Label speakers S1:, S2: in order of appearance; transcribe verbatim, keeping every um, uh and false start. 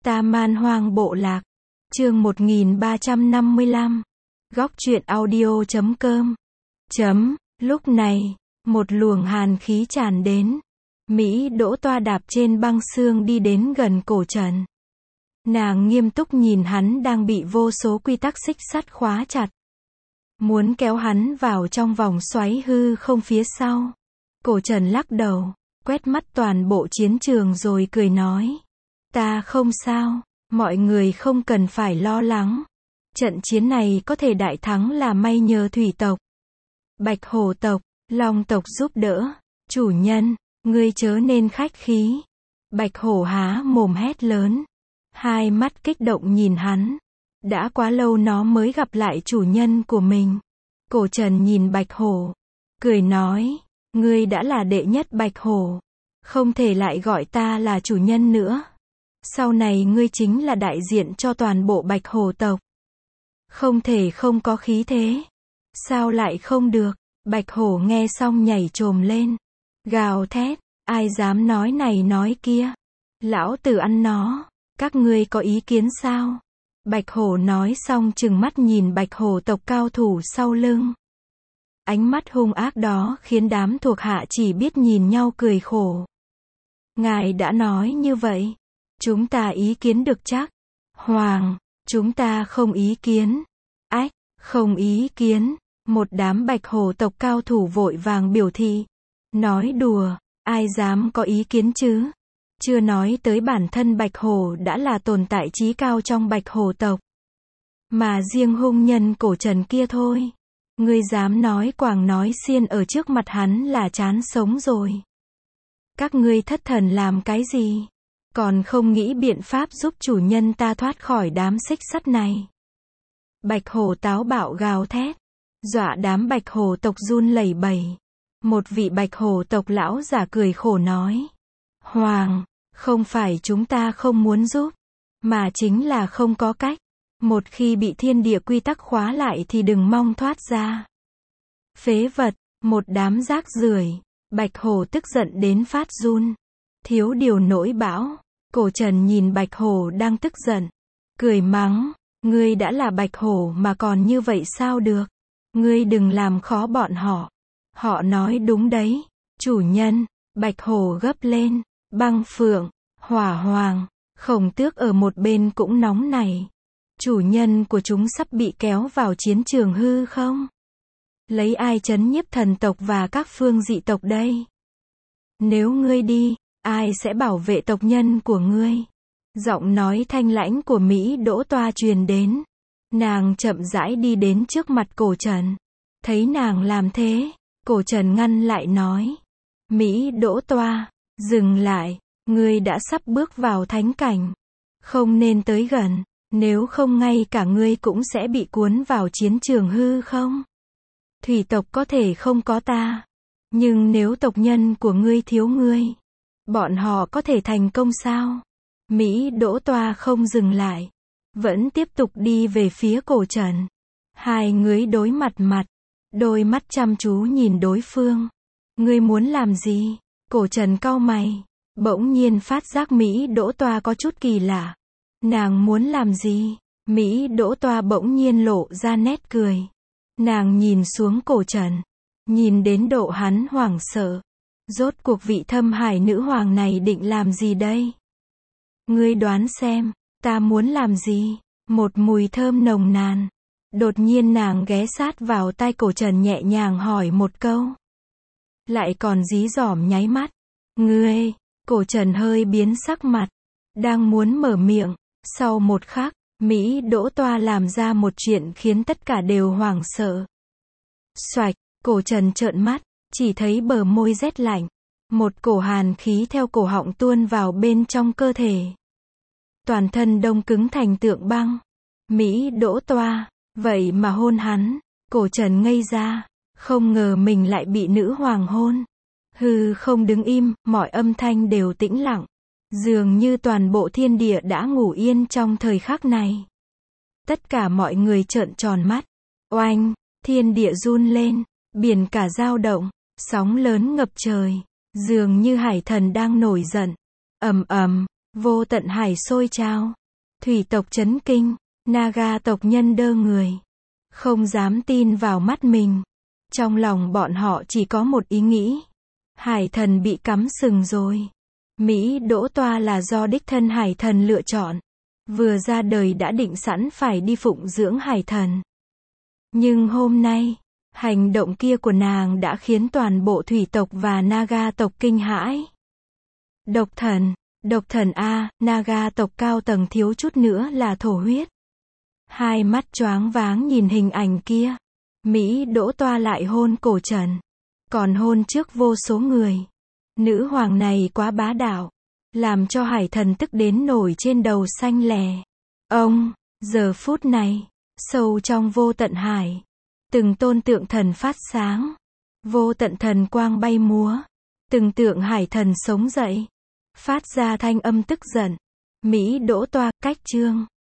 S1: Ta Man Hoang Bộ Lạc. Chương một nghìn ba trăm năm mươi lăm. Góc truyện audio chấm com. Chấm. Lúc này, một luồng hàn khí tràn đến. Mỹ Đỗ Toa đạp trên băng xương đi đến gần cổ Trần. Nàng nghiêm túc nhìn hắn đang bị vô số quy tắc xích sắt khóa chặt. Muốn kéo hắn vào trong vòng xoáy hư không phía sau. Cổ Trần lắc đầu, quét mắt toàn bộ chiến trường rồi cười nói. Ta không sao, mọi người không cần phải lo lắng. Trận chiến này có thể đại thắng là may nhờ thủy tộc, bạch hổ tộc, long tộc giúp đỡ. Chủ nhân, ngươi chớ nên khách khí. Bạch hổ há mồm hét lớn. Hai mắt kích động nhìn hắn. Đã quá lâu nó mới gặp lại chủ nhân của mình. Cổ Trần nhìn bạch hổ, cười nói, ngươi đã là đệ nhất bạch hổ, không thể lại gọi ta là chủ nhân nữa. Sau này ngươi chính là đại diện cho toàn bộ bạch hổ tộc. Không thể không có khí thế. Sao lại không được? Bạch hổ nghe xong nhảy chồm lên, gào thét, ai dám nói này nói kia. Lão tử ăn nó, các ngươi có ý kiến sao? Bạch hổ nói xong trừng mắt nhìn bạch hổ tộc cao thủ sau lưng. Ánh mắt hung ác đó khiến đám thuộc hạ chỉ biết nhìn nhau cười khổ. Ngài đã nói như vậy, chúng ta ý kiến được chắc. Hoàng, chúng ta không ý kiến. Ách, không ý kiến. Một đám bạch hổ tộc cao thủ vội vàng biểu thị. Nói đùa, ai dám có ý kiến chứ? Chưa nói tới bản thân bạch hổ đã là tồn tại chí cao trong bạch hổ tộc. Mà riêng hung nhân cổ Trần kia thôi. Ngươi dám nói quàng nói xiên ở trước mặt hắn là chán sống rồi. Các ngươi thất thần làm cái gì? Còn không nghĩ biện pháp giúp chủ nhân ta thoát khỏi đám xích sắt này. Bạch hổ táo bạo gào thét, dọa đám bạch hổ tộc run lẩy bẩy. Một vị bạch hổ tộc lão giả cười khổ nói. Hoàng, không phải chúng ta không muốn giúp, mà chính là không có cách. Một khi bị thiên địa quy tắc khóa lại thì đừng mong thoát ra. Phế vật, một đám rác rưởi. Bạch hổ tức giận đến phát run. Thiếu điều nổi bão. Cổ Trần nhìn bạch hổ đang tức giận, cười mắng, ngươi đã là bạch hổ mà còn như vậy sao được? Ngươi đừng làm khó bọn họ. Họ nói đúng đấy, chủ nhân. Bạch hổ gấp lên. Băng phượng, hỏa hoàng, khổng tước ở một bên cũng nóng này. Chủ nhân của chúng sắp bị kéo vào chiến trường hư không? Lấy ai trấn nhiếp thần tộc và các phương dị tộc đây? Nếu ngươi đi, ai sẽ bảo vệ tộc nhân của ngươi? Giọng nói thanh lãnh của Mỹ Đỗ Toa truyền đến. Nàng chậm rãi đi đến trước mặt cổ Trần. Thấy nàng làm thế, cổ Trần ngăn lại nói. Mỹ Đỗ Toa, dừng lại, ngươi đã sắp bước vào thánh cảnh. Không nên tới gần, nếu không ngay cả ngươi cũng sẽ bị cuốn vào chiến trường hư không? Thủy tộc có thể không có ta, nhưng nếu tộc nhân của ngươi thiếu ngươi, bọn họ có thể thành công sao? Mỹ Đỗ Toa không dừng lại, vẫn tiếp tục đi về phía cổ Trần. Hai người đối mặt mặt, đôi mắt chăm chú nhìn đối phương. Ngươi muốn làm gì? Cổ Trần cau mày, bỗng nhiên phát giác Mỹ Đỗ Toa có chút kỳ lạ. Nàng muốn làm gì? Mỹ Đỗ Toa bỗng nhiên lộ ra nét cười. Nàng nhìn xuống cổ Trần, nhìn đến độ hắn hoảng sợ. Rốt cuộc vị thâm hải nữ hoàng này định làm gì đây? Ngươi đoán xem, ta muốn làm gì? Một mùi thơm nồng nàn. Đột nhiên nàng ghé sát vào tai cổ Trần nhẹ nhàng hỏi một câu. Lại còn dí dỏm nháy mắt. Ngươi, cổ Trần hơi biến sắc mặt. Đang muốn mở miệng, sau một khắc, Mỹ Đỗ Toa làm ra một chuyện khiến tất cả đều hoảng sợ. Xoạch, cổ Trần trợn mắt, chỉ thấy bờ môi rét lạnh. Một cổ hàn khí theo cổ họng tuôn vào bên trong cơ thể. Toàn thân đông cứng thành tượng băng. Mỹ Đỗ Toa, vậy mà hôn hắn. Cổ Trần ngây ra, không ngờ mình lại bị nữ hoàng hôn. Hư không đứng im, mọi âm thanh đều tĩnh lặng. Dường như toàn bộ thiên địa đã ngủ yên trong thời khắc này. Tất cả mọi người trợn tròn mắt. Oanh, thiên địa run lên, biển cả dao động, sóng lớn ngập trời, dường như hải thần đang nổi giận. Ầm ầm, Vô tận hải sôi trào. Thủy tộc chấn kinh. Naga tộc nhân đơ người. Không dám tin vào mắt mình. Trong lòng bọn họ chỉ có một ý nghĩ. Hải thần bị cắm sừng rồi. Mỹ Đỗ Toa là do đích thân hải thần lựa chọn. Vừa ra đời đã định sẵn phải đi phụng dưỡng hải thần. Nhưng hôm nay, hành động kia của nàng đã khiến toàn bộ thủy tộc và Naga tộc kinh hãi. Độc thần, độc thần a, Naga tộc cao tầng thiếu chút nữa là thổ huyết. Hai mắt choáng váng nhìn hình ảnh kia. Mỹ Đỗ Toa lại hôn cổ Trần. Còn hôn trước vô số người. Nữ hoàng này quá bá đạo. Làm cho hải thần tức đến nổi trên đầu xanh lè. Ông, giờ phút này, sâu trong vô tận hải. Từng tôn tượng thần phát sáng. Vô tận thần quang bay múa. Từng tượng hải thần sống dậy. Phát ra thanh âm tức giận. Mỹ Đỗ Toa, cách chương.